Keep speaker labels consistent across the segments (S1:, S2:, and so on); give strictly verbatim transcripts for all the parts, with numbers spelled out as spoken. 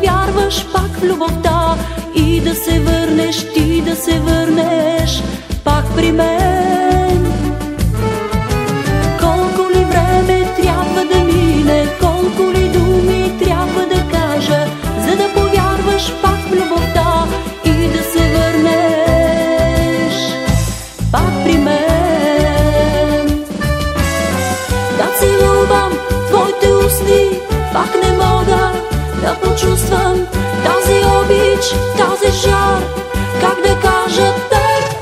S1: повярваш пак в любовта и да се върнеш, ти да се върнеш пак при мен. Колко ли време трябва да мине, колко ли думи трябва да кажа, за да повярваш пак в любовта и да се върнеш пак при мен. Да целувам твоите устни, пак не мога да почувствам тази обич, тази жар, как да кажа теб,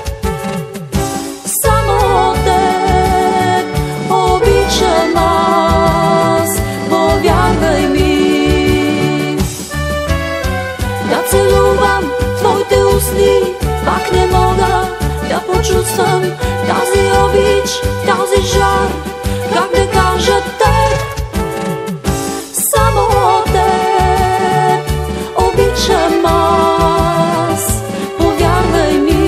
S1: само теб обичам аз, повярвай ми. Да целувам твоите устни, пак не мога да почувствам тази обич, тази жар, как да кажа теб, само теб обичам аз, повярвай ми.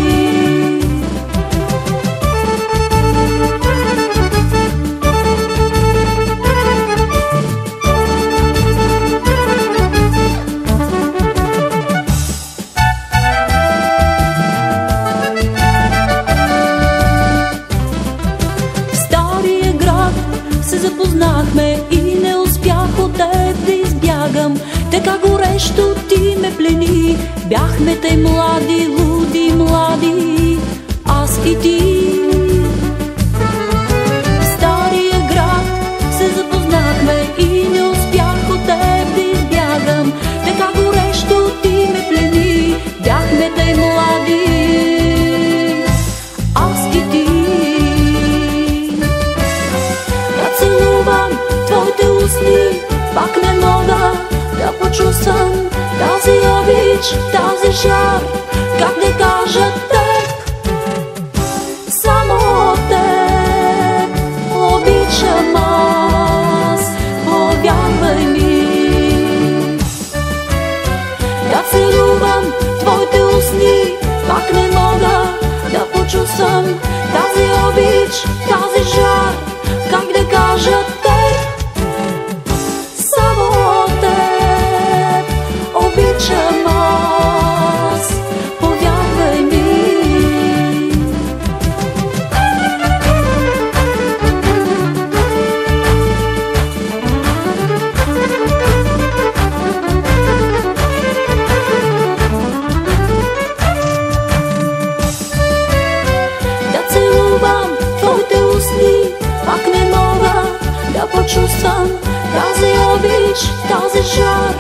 S1: В стария град се запознахме и не успях от теб да избягам. Така горещо ти ме плени, бяхме тъй млади, луди, млади, аз и ти. В стария град се запознахме и не успях от теб да избягам. Така горещо ти ме плени, бяхме тъй млади, аз и ти. Да целувам твоите устни, пак не мога да почувствам тази обич, тази жар, как да кажа теб, само теб обичам аз, повярвай ми. Да целувам твоите устни, пак не мога да почувствам тази обич, тази жар, как да кажа теб, само теб обичам аз, повярвай ми. Да целувам твоите устни, пак не мога да почувствам тази обич, тази жар,